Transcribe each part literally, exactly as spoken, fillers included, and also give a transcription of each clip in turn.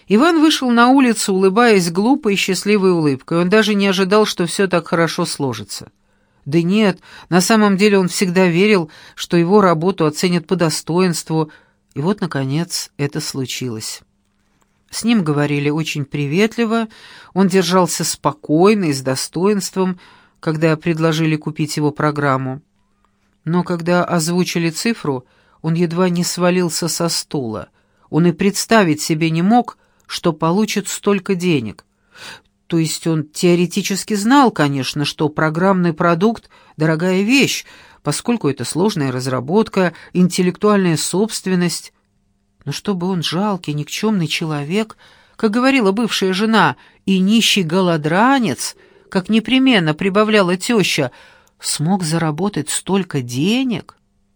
Иван вышел на улицу, улыбаясь глупой и счастливой улыбкой. Он даже не ожидал, что все так хорошо сложится. Да нет, на самом деле он всегда верил, что его работу оценят по достоинству, и вот, наконец, это случилось. С ним говорили очень приветливо, он держался спокойно и с достоинством, когда предложили купить его программу. Но когда озвучили цифру, он едва не свалился со стула. Он и представить себе не мог, что получит столько денег. То есть он теоретически знал, конечно, что программный продукт — дорогая вещь, поскольку это сложная разработка, интеллектуальная собственность. Но чтобы он, жалкий, никчемный человек, как говорила бывшая жена, и нищий голодранец, как непременно прибавляла теща, смог заработать столько денег?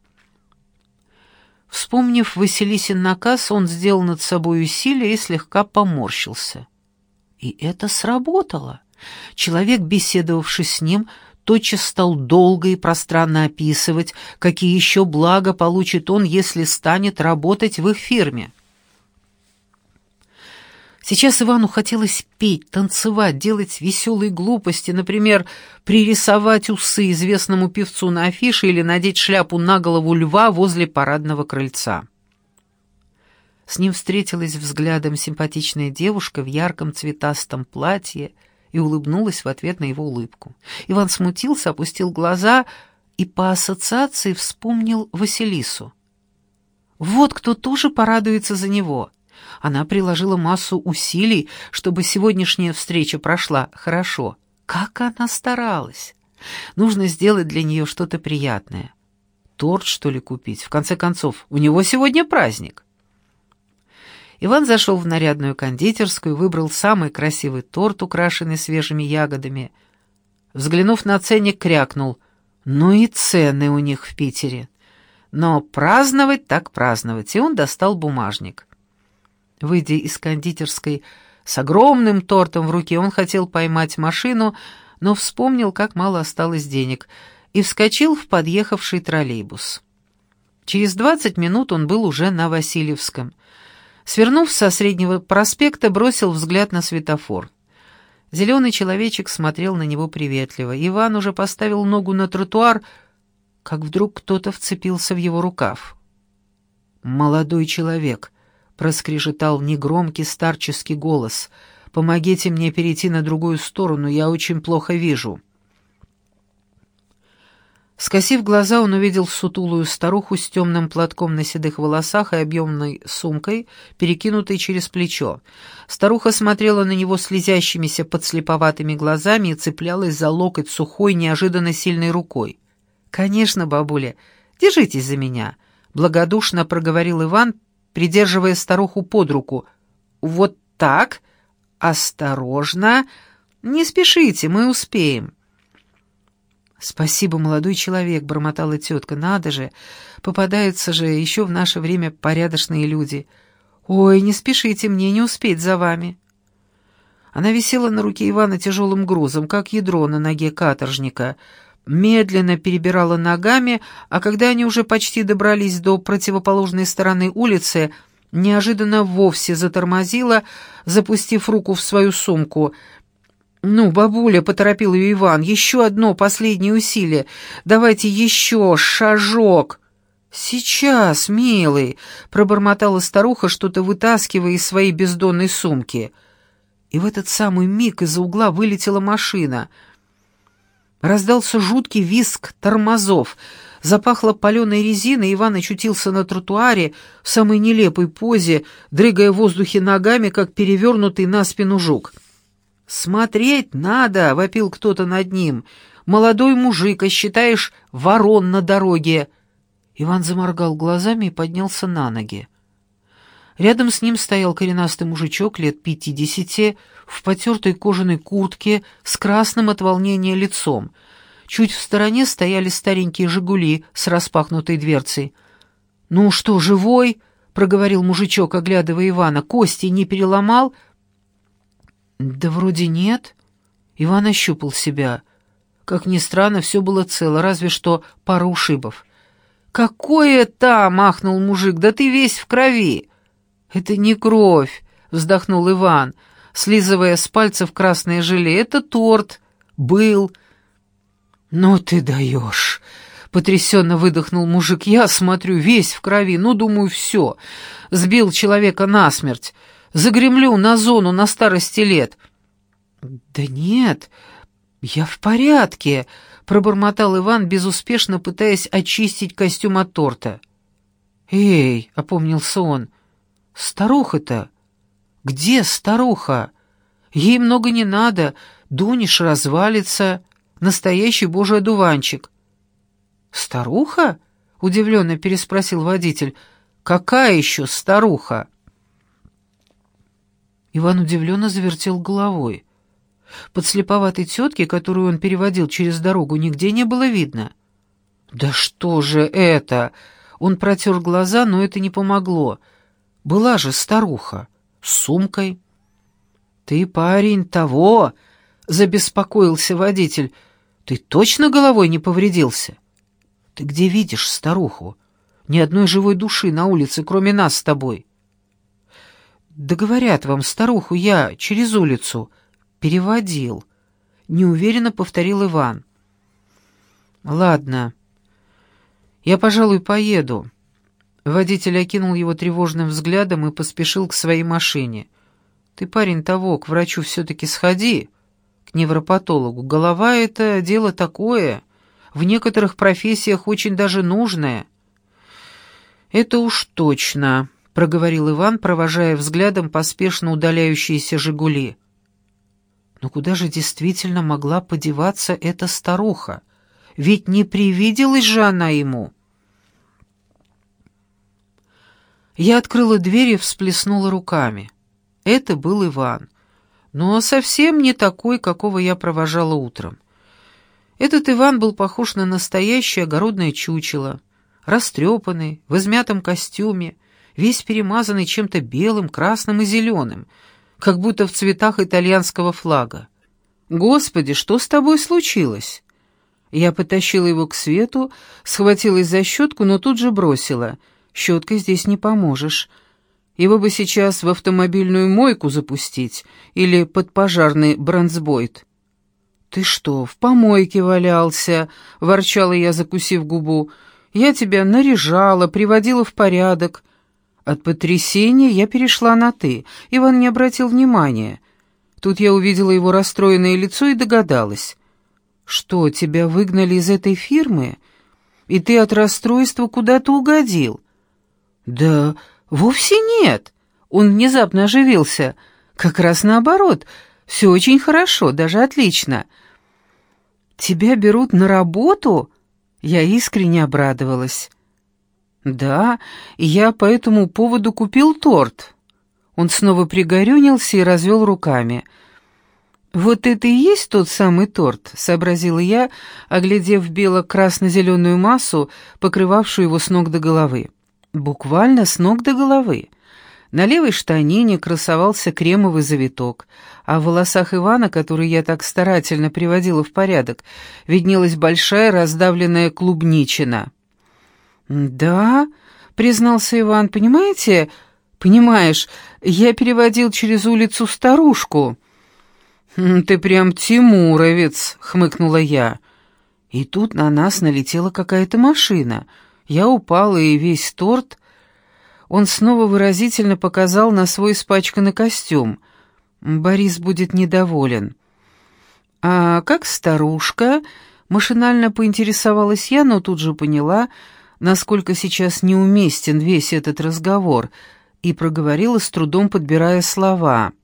Вспомнив Василисин наказ, он сделал над собой усилие и слегка поморщился. И это сработало. Человек, беседовавший с ним, тотчас стал долго и пространно описывать, какие еще блага получит он, если станет работать в их фирме. Сейчас Ивану хотелось петь, танцевать, делать веселые глупости, например, пририсовать усы известному певцу на афише или надеть шляпу на голову льва возле парадного крыльца. С ним встретилась взглядом симпатичная девушка в ярком цветастом платье и улыбнулась в ответ на его улыбку. Иван смутился, опустил глаза и по ассоциации вспомнил Василису. Вот кто тоже порадуется за него. Она приложила массу усилий, чтобы сегодняшняя встреча прошла хорошо. Как она старалась! Нужно сделать для нее что-то приятное. Торт, что ли, купить? В конце концов, у него сегодня праздник. Иван зашел в нарядную кондитерскую, выбрал самый красивый торт, украшенный свежими ягодами. Взглянув на ценник, крякнул: «Ну и цены у них в Питере». Но праздновать так праздновать, и он достал бумажник. Выйдя из кондитерской с огромным тортом в руке, он хотел поймать машину, но вспомнил, как мало осталось денег, и вскочил в подъехавший троллейбус. Через двадцать минут он был уже на Васильевском. Свернув со Среднего проспекта, бросил взгляд на светофор. Зеленый человечек смотрел на него приветливо. Иван уже поставил ногу на тротуар, как вдруг кто-то вцепился в его рукав. «Молодой человек», — проскрежетал негромкий старческий голос, — «помогите мне перейти на другую сторону, я очень плохо вижу». Скосив глаза, он увидел сутулую старуху с темным платком на седых волосах и объемной сумкой, перекинутой через плечо. Старуха смотрела на него слезящимися подслеповатыми глазами и цеплялась за локоть сухой, неожиданно сильной рукой. «Конечно, бабуля, держитесь за меня», — благодушно проговорил Иван, придерживая старуху под руку. «Вот так? Осторожно! Не спешите, мы успеем». «Спасибо, молодой человек», — бормотала тетка, — «надо же, попадаются же еще в наше время порядочные люди. Ой, не спешите, мне не успеть за вами». Она висела на руке Ивана тяжелым грузом, как ядро на ноге каторжника, медленно перебирала ногами, а когда они уже почти добрались до противоположной стороны улицы, неожиданно вовсе затормозила, запустив руку в свою сумку. «Ну, бабуля», — поторопил ее Иван, — «еще одно последнее усилие. Давайте еще шажок». «Сейчас, милый», — пробормотала старуха, что-то вытаскивая из своей бездонной сумки. И в этот самый миг из-за угла вылетела машина. Раздался жуткий визг тормозов. Запахло паленой резиной, Иван очутился на тротуаре в самой нелепой позе, дрыгая в воздухе ногами, как перевернутый на спину жук. «Смотреть надо!» — вопил кто-то над ним. «Молодой мужик, а считаешь, ворон на дороге!» Иван заморгал глазами и поднялся на ноги. Рядом с ним стоял коренастый мужичок лет пятидесяти в потертой кожаной куртке с красным от волнения лицом. Чуть в стороне стояли старенькие «Жигули» с распахнутой дверцей. «Ну что, живой?» — проговорил мужичок, оглядывая Ивана. «Кости не переломал?» «Да вроде нет». Иван ощупал себя. Как ни странно, все было цело, разве что пара ушибов. «Какое там?» — махнул мужик. «Да ты весь в крови». «Это не кровь», — вздохнул Иван, слизывая с пальцев красное желе. «Это торт. Был». «Ну ты даешь!» — потрясенно выдохнул мужик. «Я смотрю, весь в крови. Ну, думаю, все. Сбил человека насмерть. Загремлю на зону на старости лет». «Да нет, я в порядке», — пробормотал Иван, безуспешно пытаясь очистить костюм от торта. «Эй!» — опомнился он. «Старуха-то? Где старуха? Ей много не надо, Дуниш развалится. Настоящий божий одуванчик». «Старуха?» — удивленно переспросил водитель. «Какая еще старуха?» Иван удивленно завертел головой. Подслеповатой тетки, которую он переводил через дорогу, нигде не было видно. «Да что же это?» Он протер глаза, но это не помогло. «Была же старуха с сумкой». «Ты, парень, того!» — забеспокоился водитель. «Ты точно головой не повредился? Ты где видишь старуху? Ни одной живой души на улице, кроме нас с тобой». «Да говорят вам, старуху я через улицу переводил», — неуверенно повторил Иван. «Ладно, я, пожалуй, поеду». Водитель окинул его тревожным взглядом и поспешил к своей машине. «Ты, парень, того, к врачу все-таки сходи, к невропатологу. Голова — это дело такое, в некоторых профессиях очень даже нужное». «Это уж точно», — проговорил Иван, провожая взглядом поспешно удаляющиеся «Жигули». Но куда же действительно могла подеваться эта старуха? Ведь не привиделась же она ему. Я открыла дверь и всплеснула руками. Это был Иван, но совсем не такой, какого я провожала утром. Этот Иван был похож на настоящее огородное чучело, растрепанный, в измятом костюме, весь перемазанный чем-то белым, красным и зеленым, как будто в цветах итальянского флага. «Господи, что с тобой случилось?» Я потащила его к свету, схватилась за щетку, но тут же бросила. «Щеткой здесь не поможешь. Его бы сейчас в автомобильную мойку запустить или под пожарный бронзбойт». «Ты что, в помойке валялся?» — ворчала я, закусив губу. «Я тебя наряжала, приводила в порядок». От потрясения я перешла на «ты». Иван не обратил внимания. Тут я увидела его расстроенное лицо и догадалась. «Что, тебя выгнали из этой фирмы? И ты от расстройства куда-то угодил?» «Да вовсе нет». Он внезапно оживился. «Как раз наоборот. Все очень хорошо, даже отлично». «Тебя берут на работу?» Я искренне обрадовалась. «Да, и я по этому поводу купил торт». Он снова пригорюнился и развел руками. «Вот это и есть тот самый торт», — сообразила я, оглядев бело-красно-зеленую массу, покрывавшую его с ног до головы. Буквально с ног до головы. На левой штанине красовался кремовый завиток, а в волосах Ивана, который я так старательно приводила в порядок, виднелась большая раздавленная клубничина. «Да», — признался Иван, — «понимаете, понимаешь, я переводил через улицу старушку». «Ты прям тимуровец», — хмыкнула я. И тут на нас налетела какая-то машина. Я упала, и весь торт... Он снова выразительно показал на свой испачканный костюм. Борис будет недоволен. «А как старушка?» — машинально поинтересовалась я, но тут же поняла, насколько сейчас неуместен весь этот разговор, и проговорила, с трудом подбирая слова.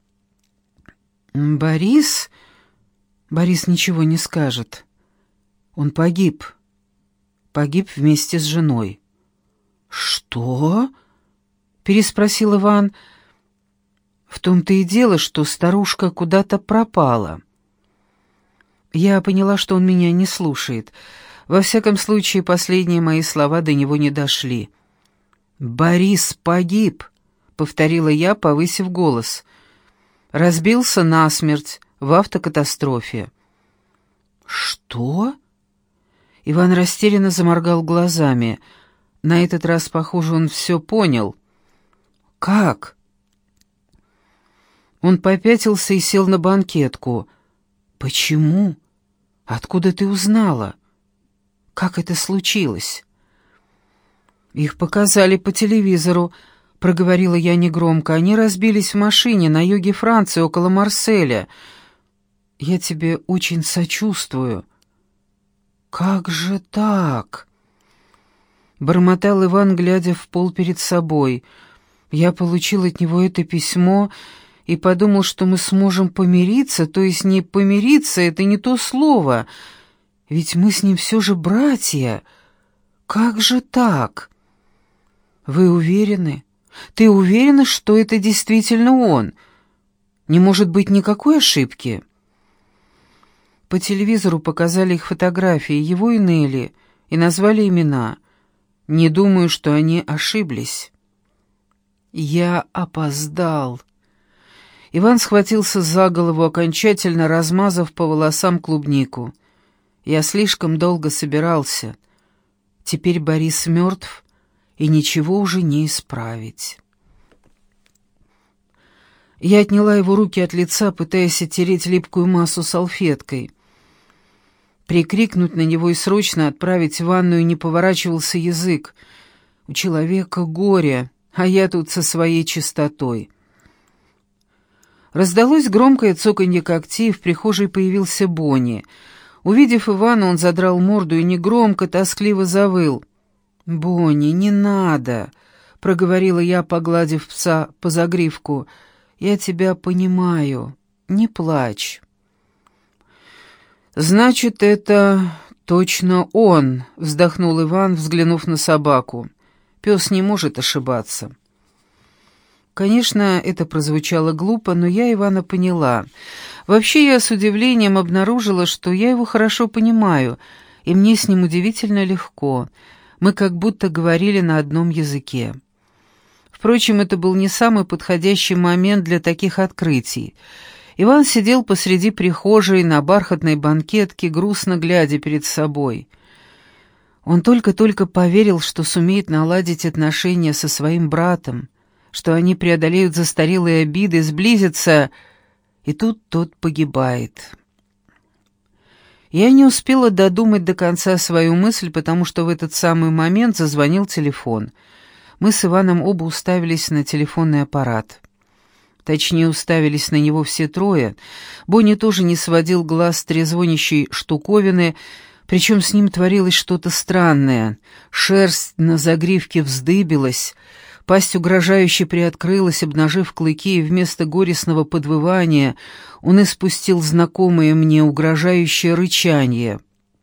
«Борис? Борис ничего не скажет. Он погиб. Погиб вместе с женой». «Что?» — переспросил Иван. «В том-то и дело, что старушка куда-то пропала». Я поняла, что он меня не слушает. Во всяком случае, последние мои слова до него не дошли. «Борис погиб», — повторила я, повысив голос. «Разбился насмерть в автокатастрофе». «Что?» Иван растерянно заморгал глазами. На этот раз, похоже, он все понял. «Как?» Он попятился и сел на банкетку. «Почему? Откуда ты узнала? Как это случилось?» «Их показали по телевизору», — проговорила я негромко. «Они разбились в машине на юге Франции, около Марселя. Я тебе очень сочувствую». «Как же так?» — бормотал Иван, глядя в пол перед собой. «Я получил от него это письмо и подумал, что мы сможем помириться, то есть не помириться, это не то слово, ведь мы с ним все же братья. Как же так?» «Вы уверены? Ты уверена, что это действительно он? Не может быть никакой ошибки?» По телевизору показали их фотографии, его и Нелли, и назвали имена. Не думаю, что они ошиблись. Я опоздал. Иван схватился за голову, окончательно размазав по волосам клубнику. Я слишком долго собирался. Теперь Борис мертв, и ничего уже не исправить. Я отняла его руки от лица, пытаясь оттереть липкую массу салфеткой. Прикрикнуть на него и срочно отправить в ванную не поворачивался язык. У человека горе, а я тут со своей чистотой. Раздалось громкое цоканье когтей, в прихожей появился Бонни. Увидев Ивана, он задрал морду и негромко, тоскливо завыл. «Бонни, не надо!» — проговорила я, погладив пса по загривку. «Я тебя понимаю. Не плачь». «Значит, это точно он», — вздохнул Иван, взглянув на собаку. «Пес не может ошибаться». Конечно, это прозвучало глупо, но я Ивана поняла. Вообще, я с удивлением обнаружила, что я его хорошо понимаю, и мне с ним удивительно легко. Мы как будто говорили на одном языке. Впрочем, это был не самый подходящий момент для таких открытий. Иван сидел посреди прихожей на бархатной банкетке, грустно глядя перед собой. Он только-только поверил, что сумеет наладить отношения со своим братом, что они преодолеют застарелые обиды, сблизятся, и тут тот погибает. Я не успела додумать до конца свою мысль, потому что в этот самый момент зазвонил телефон. Мы с Иваном оба уставились на телефонный аппарат. Точнее, уставились на него все трое. Бонни тоже не сводил глаз с трезвонящей штуковины, причем с ним творилось что-то странное. Шерсть на загривке вздыбилась, пасть угрожающе приоткрылась, обнажив клыки, и вместо горестного подвывания он испустил знакомое мне угрожающее рычание.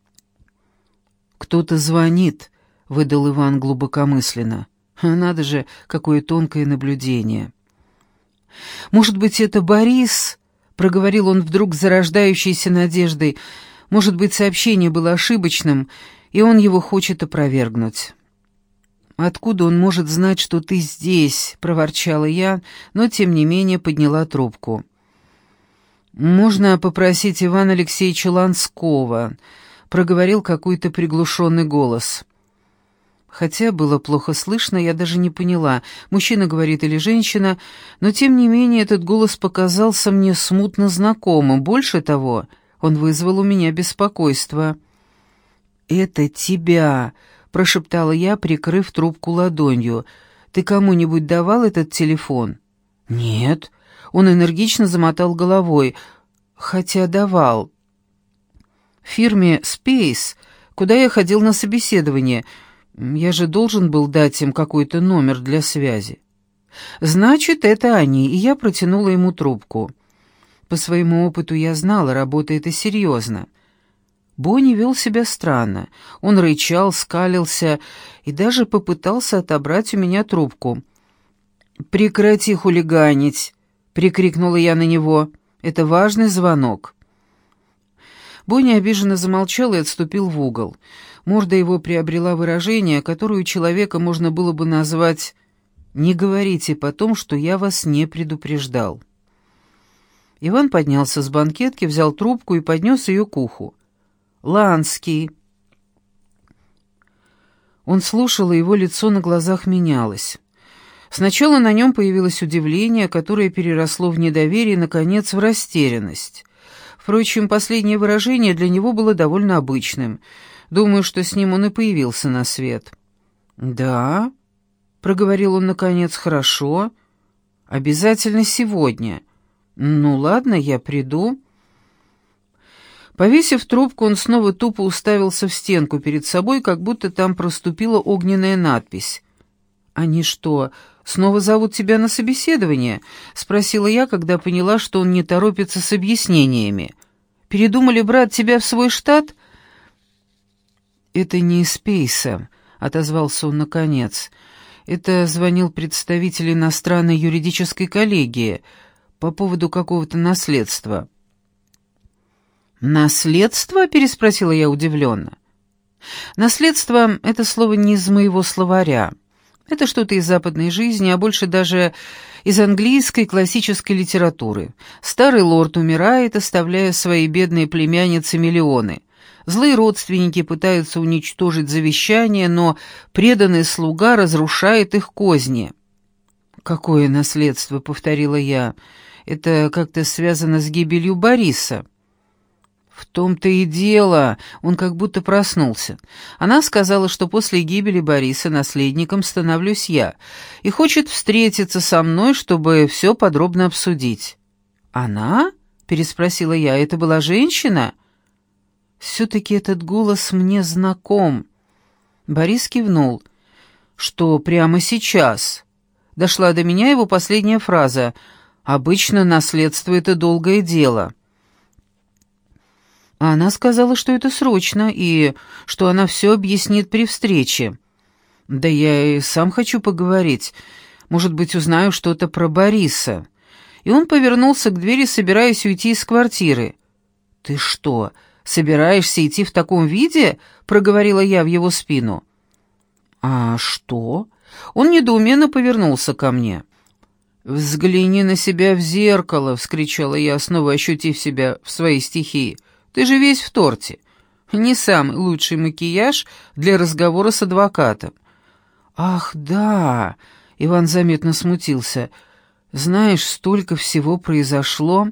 «Кто-то звонит», — выдал Иван глубокомысленно. «Надо же, какое тонкое наблюдение». «Может быть, это Борис?» — проговорил он вдруг с зарождающейся надеждой. «Может быть, сообщение было ошибочным, и он его хочет опровергнуть». «Откуда он может знать, что ты здесь?» — проворчала я, но, тем не менее, подняла трубку. «Можно попросить Ивана Алексеевича Ланского», — проговорил какой-то приглушенный голос. Хотя было плохо слышно, я даже не поняла, мужчина говорит или женщина, но, тем не менее, этот голос показался мне смутно знакомым. Больше того, он вызвал у меня беспокойство. «Это тебя», — прошептала я, прикрыв трубку ладонью. «Ты кому-нибудь давал этот телефон?» «Нет», — он энергично замотал головой, хотя давал. «В фирме Space, куда я ходил на собеседование. Я же должен был дать им какой-то номер для связи». «Значит, это они», и я протянула ему трубку. По своему опыту я знала, работа это серьезно. Бонни вел себя странно. Он рычал, скалился и даже попытался отобрать у меня трубку. «Прекрати хулиганить!» — прикрикнула я на него. «Это важный звонок». Бонни обиженно замолчал и отступил в угол. Морда его приобрела выражение, которое у человека можно было бы назвать «не говорите потом, что я вас не предупреждал». Иван поднялся с банкетки, взял трубку и поднес ее к уху. «Ланский». Он слушал, и его лицо на глазах менялось. Сначала на нем появилось удивление, которое переросло в недоверие и, наконец, в растерянность. Впрочем, последнее выражение для него было довольно обычным. Думаю, что с ним он и появился на свет. «Да», — проговорил он, наконец, — «хорошо. Обязательно сегодня. Ну ладно, я приду». Повесив трубку, он снова тупо уставился в стенку перед собой, как будто там проступила огненная надпись. «Они что, снова зовут тебя на собеседование?» — спросила я, когда поняла, что он не торопится с объяснениями. «Передумали брать тебя в свой штат?» «Это не из Пейса», — отозвался он наконец. «Это звонил представитель иностранной юридической коллегии по поводу какого-то наследства». «Наследство?» — переспросила я удивленно. «Наследство — это слово не из моего словаря. Это что-то из западной жизни, а больше даже из английской классической литературы. Старый лорд умирает, оставляя своей бедной племяннице миллионы. Злые родственники пытаются уничтожить завещание, но преданный слуга разрушает их козни». «Какое наследство?» — повторила я. «Это как-то связано с гибелью Бориса». «В том-то и дело», — он как будто проснулся. «Она сказала, что после гибели Бориса наследником становлюсь я, и хочет встретиться со мной, чтобы все подробно обсудить». «Она?» — переспросила я. «Это была женщина?» «Все-таки этот голос мне знаком». Борис кивнул. «Что, прямо сейчас?» Дошла до меня его последняя фраза. «Обычно наследство — это долгое дело». А она сказала, что это срочно, и что она все объяснит при встрече. Да я и сам хочу поговорить. Может быть, узнаю что-то про Бориса. И он повернулся к двери, собираясь уйти из квартиры. «Ты что, собираешься идти в таком виде?» — проговорила я в его спину. «А что?» Он недоуменно повернулся ко мне. «Взгляни на себя в зеркало!» — вскричала я, снова ощутив себя в своей стихии. «Ты же весь в торте. Не самый лучший макияж для разговора с адвокатом». «Ах, да!» — Иван заметно смутился. «Знаешь, столько всего произошло».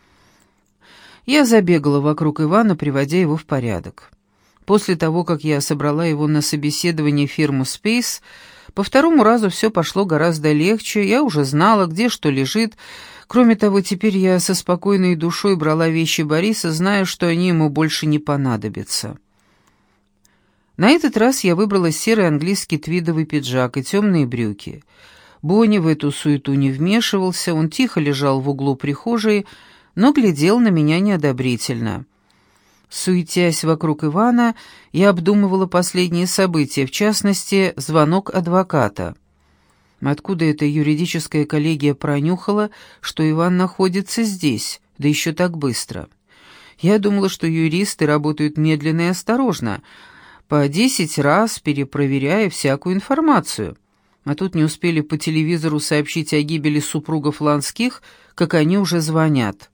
Я забегала вокруг Ивана, приводя его в порядок. После того, как я собрала его на собеседование в фирму «Спейс», по второму разу все пошло гораздо легче, я уже знала, где что лежит. Кроме того, теперь я со спокойной душой брала вещи Бориса, зная, что они ему больше не понадобятся. На этот раз я выбрала серый английский твидовый пиджак и темные брюки. Бонни в эту суету не вмешивался, он тихо лежал в углу прихожей, но глядел на меня неодобрительно. Суетясь вокруг Ивана, я обдумывала последние события, в частности, звонок адвоката. Откуда эта юридическая коллегия пронюхала, что Иван находится здесь, да еще так быстро? Я думала, что юристы работают медленно и осторожно, по десять раз перепроверяя всякую информацию. А тут не успели по телевизору сообщить о гибели супругов Ланских, как они уже звонят.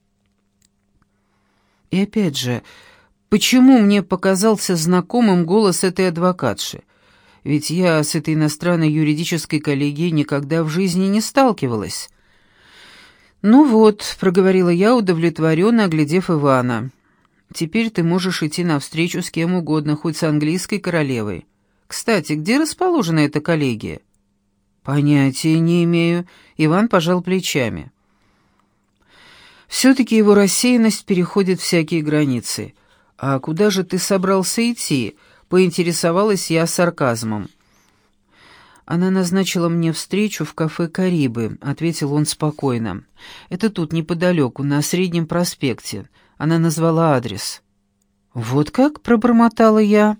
И опять же, почему мне показался знакомым голос этой адвокатши? Ведь я с этой иностранной юридической коллегией никогда в жизни не сталкивалась. «Ну вот», — проговорила я, удовлетворенно оглядев Ивана. «Теперь ты можешь идти навстречу с кем угодно, хоть с английской королевой. Кстати, где расположена эта коллегия?» «Понятия не имею», — Иван пожал плечами. Все-таки его рассеянность переходит всякие границы. «А куда же ты собрался идти?» — поинтересовалась я сарказмом. «Она назначила мне встречу в кафе «Карибы», — ответил он спокойно. «Это тут, неподалеку, на Среднем проспекте. Она назвала адрес». «Вот как?» — пробормотала я.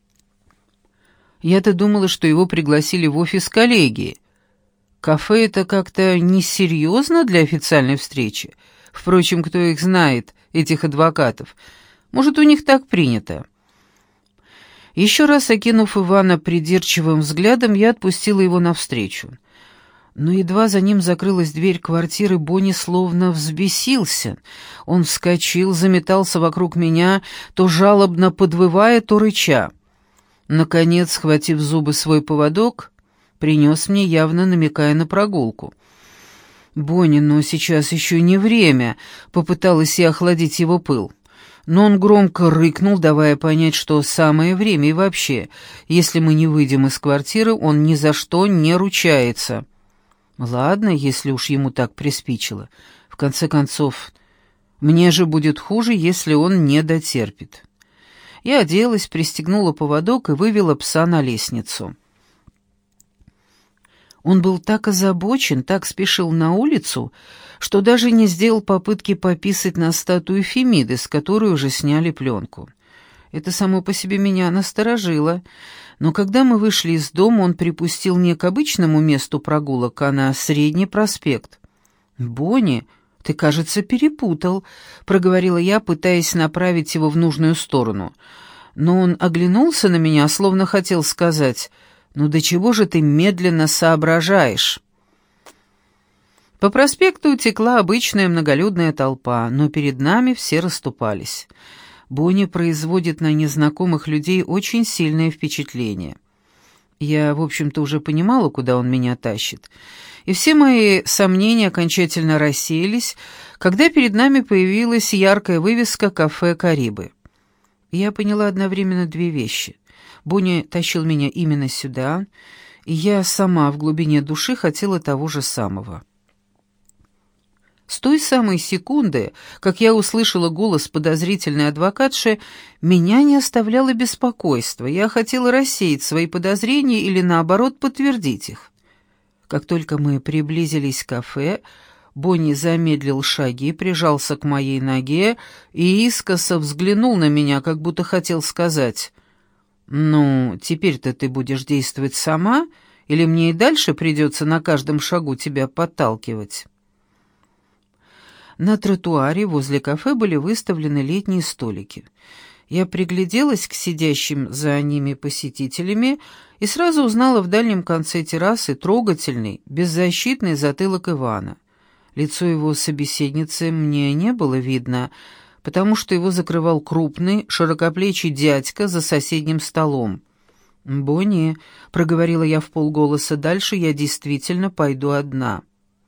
Я-то думала, что его пригласили в офис коллегии. Кафе — это как-то несерьезно для официальной встречи. Впрочем, кто их знает, этих адвокатов? Может, у них так принято?» Еще раз окинув Ивана придирчивым взглядом, я отпустила его навстречу. Но едва за ним закрылась дверь квартиры, Бонни словно взбесился. Он вскочил, заметался вокруг меня, то жалобно подвывая, то рыча. Наконец, схватив в зубы свой поводок, принес мне, явно намекая на прогулку. «Бонни, но сейчас еще не время», — попыталась я охладить его пыл. Но он громко рыкнул, давая понять, что самое время и вообще, если мы не выйдем из квартиры, он ни за что не ручается. Ладно, если уж ему так приспичило. В конце концов, мне же будет хуже, если он не дотерпит. Я оделась, пристегнула поводок и вывела пса на лестницу. Он был так озабочен, так спешил на улицу, что даже не сделал попытки пописать на статую Фемиды, с которой уже сняли пленку. Это само по себе меня насторожило, но когда мы вышли из дома, он припустил не к обычному месту прогулок, а на Средний проспект. «Бонни, ты, кажется, перепутал», — проговорила я, пытаясь направить его в нужную сторону. Но он оглянулся на меня, словно хотел сказать: «Ну до чего же ты медленно соображаешь?» По проспекту текла обычная многолюдная толпа, но перед нами все расступались. Бонни производит на незнакомых людей очень сильное впечатление. Я, в общем-то, уже понимала, куда он меня тащит, и все мои сомнения окончательно рассеялись, когда перед нами появилась яркая вывеска «Кафе Карибы». Я поняла одновременно две вещи. Бонни тащил меня именно сюда, и я сама в глубине души хотела того же самого. С той самой секунды, как я услышала голос подозрительной адвокатши, меня не оставляло беспокойство. Я хотела рассеять свои подозрения или, наоборот, подтвердить их. Как только мы приблизились к кафе, Бонни замедлил шаги, прижался к моей ноге и искоса взглянул на меня, как будто хотел сказать: «Ну, теперь-то ты будешь действовать сама, или мне и дальше придется на каждом шагу тебя подталкивать?» На тротуаре возле кафе были выставлены летние столики. Я пригляделась к сидящим за ними посетителями и сразу узнала в дальнем конце террасы трогательный, беззащитный затылок Ивана. Лицо его собеседницы мне не было видно, потому что его закрывал крупный, широкоплечий дядька за соседним столом. «Бонни», — проговорила я вполголоса, — «дальше я действительно пойду одна».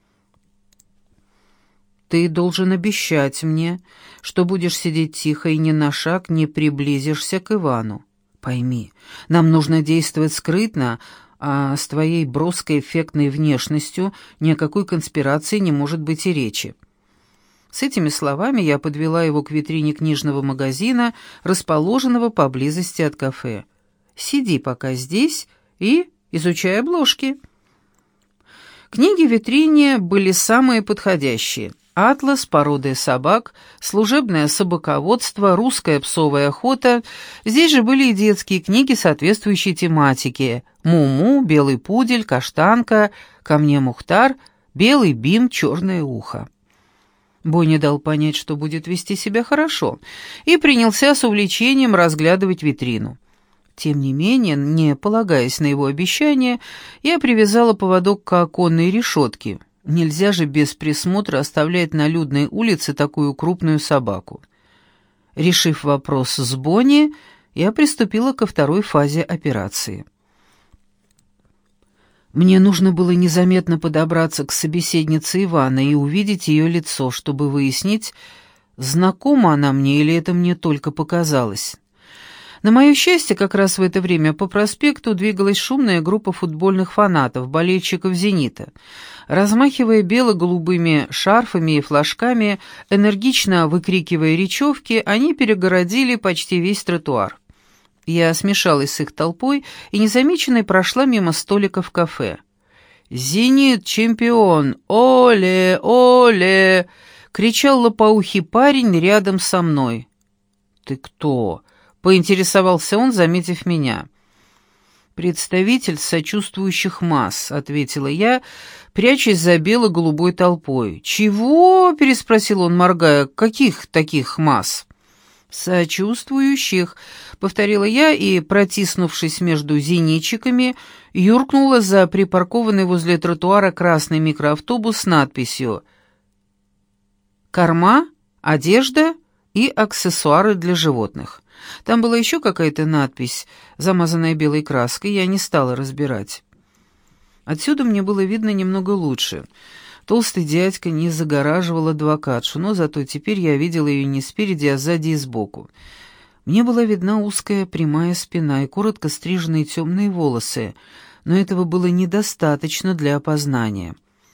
«Ты должен обещать мне, что будешь сидеть тихо и ни на шаг не приблизишься к Ивану. Пойми, нам нужно действовать скрытно, а с твоей броской эффектной внешностью ни о какой конспирации не может быть и речи». С этими словами я подвела его к витрине книжного магазина, расположенного поблизости от кафе. «Сиди пока здесь и изучай обложки». Книги в витрине были самые подходящие. «Атлас породы собак», «Служебное собаководство», «Русская псовая охота». Здесь же были и детские книги соответствующей тематики: «Му-му», «Белый пудель», «Каштанка», «Ко мне Мухтар», «Белый бим», «Черное ухо». Бонни дал понять, что будет вести себя хорошо, и принялся с увлечением разглядывать витрину. Тем не менее, не полагаясь на его обещание, я привязала поводок к оконной решетке. Нельзя же без присмотра оставлять на людной улице такую крупную собаку. Решив вопрос с Бонни, я приступила ко второй фазе операции. Мне нужно было незаметно подобраться к собеседнице Ивана и увидеть ее лицо, чтобы выяснить, знакома она мне или это мне только показалось. На мое счастье, как раз в это время по проспекту двигалась шумная группа футбольных фанатов, болельщиков «Зенита». Размахивая бело-голубыми шарфами и флажками, энергично выкрикивая речевки, они перегородили почти весь тротуар. Я смешалась с их толпой и незамеченной прошла мимо столика в кафе. «Зенит чемпион! Оле! Оле!» — кричал лопоухий парень рядом со мной. «Ты кто?» — поинтересовался он, заметив меня. «Представитель сочувствующих масс», — ответила я, прячась за бело-голубой толпой. «Чего?» — переспросил он, моргая. «Каких таких масс?» «Сочувствующих», — повторила я и, протиснувшись между зенитчиками, юркнула за припаркованный возле тротуара красный микроавтобус с надписью «Корма, одежда и аксессуары для животных». Там была еще какая-то надпись, замазанная белой краской, я не стала разбирать. Отсюда мне было видно немного лучше. Толстый дядька не загораживал адвокатшу, но зато теперь я видела ее не спереди, а сзади и сбоку. Мне была видна узкая прямая спина и коротко стриженные темные волосы, но этого было недостаточно для опознания.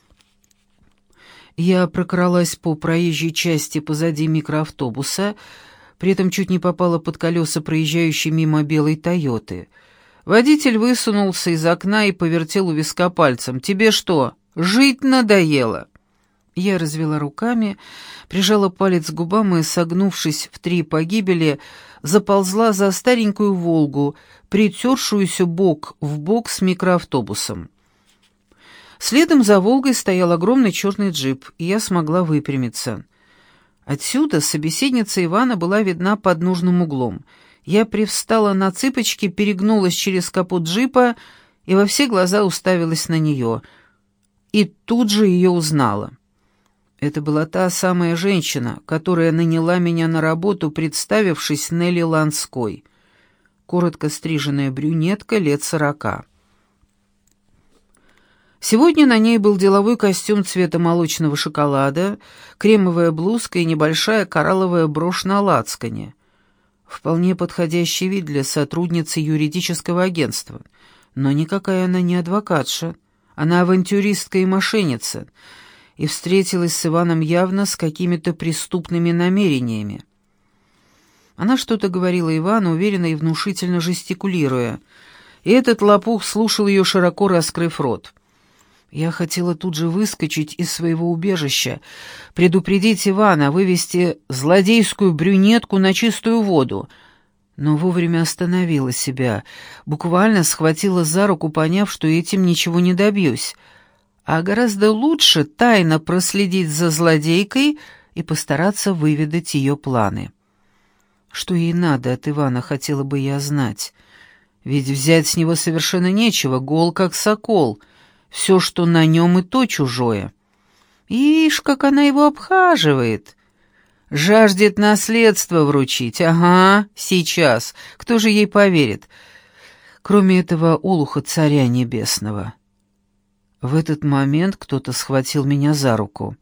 Я прокралась по проезжей части позади микроавтобуса, при этом чуть не попала под колеса проезжающей мимо белой «Тойоты». Водитель высунулся из окна и повертел у виска пальцем. «Тебе что, жить надоело?» Я развела руками, прижала палец к губам и, согнувшись в три погибели, заползла за старенькую «Волгу», притершуюся бок в бок с микроавтобусом. Следом за «Волгой» стоял огромный черный джип, и я смогла выпрямиться. Отсюда собеседница Ивана была видна под нужным углом. Я привстала на цыпочки, перегнулась через капот джипа и во все глаза уставилась на нее. И тут же ее узнала. Это была та самая женщина, которая наняла меня на работу, представившись Нелли Ланской. Коротко стриженная брюнетка лет сорока. Сегодня на ней был деловой костюм цвета молочного шоколада, кремовая блузка и небольшая коралловая брошь на лацкане. Вполне подходящий вид для сотрудницы юридического агентства. Но никакая она не адвокатша. Она авантюристка и мошенница. И встретилась с Иваном явно с какими-то преступными намерениями. Она что-то говорила Ивану, уверенно и внушительно жестикулируя. И этот лопух слушал ее, широко раскрыв рот. Я хотела тут же выскочить из своего убежища, предупредить Ивана, вывести злодейскую брюнетку на чистую воду, но вовремя остановила себя, буквально схватила за руку, поняв, что этим ничего не добьюсь, а гораздо лучше тайно проследить за злодейкой и постараться выведать ее планы. Что ей надо от Ивана, хотела бы я знать, ведь взять с него совершенно нечего, гол как сокол — все, что на нем, и то чужое. Ишь, как она его обхаживает. Жаждет наследство вручить. Ага, сейчас. Кто же ей поверит? Кроме этого олуха царя небесного. В этот момент кто-то схватил меня за руку.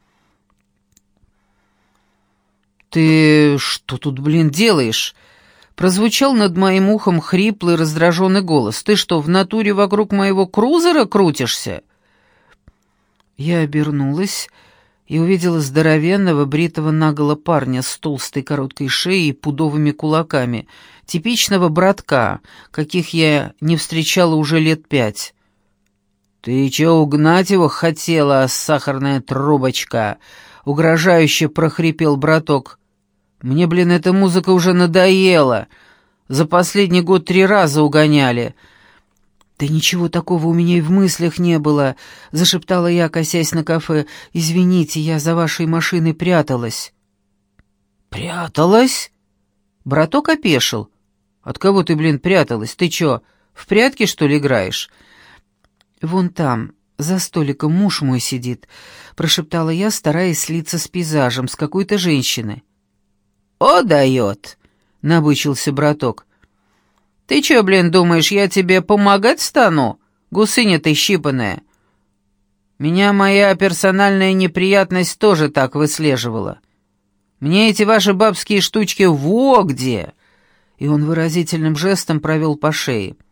«Ты что тут, блин, делаешь?» Прозвучал над моим ухом хриплый, раздраженный голос. «Ты что, в натуре вокруг моего крузера крутишься?» Я обернулась и увидела здоровенного, бритого наголо парня с толстой короткой шеей и пудовыми кулаками, типичного братка, каких я не встречала уже лет пять. «Ты чё, угнать его хотела, сахарная трубочка?» — угрожающе прохрипел браток. «Мне, блин, эта музыка уже надоела. За последний год три раза угоняли». «Да ничего такого у меня и в мыслях не было», — зашептала я, косясь на кафе. «Извините, я за вашей машиной пряталась». «Пряталась?» Браток опешил. «От кого ты, блин, пряталась? Ты чё, в прятки, что ли, играешь?» «Вон там, за столиком муж мой сидит», — прошептала я, стараясь слиться с пейзажем, с какой-то женщиной. «О, дает!» — набычился браток. «Ты чё, блин, думаешь, я тебе помогать стану, гусыня ты щипаная? Меня моя персональная неприятность тоже так выслеживала. Мне эти ваши бабские штучки во где!» И он выразительным жестом провел по шее.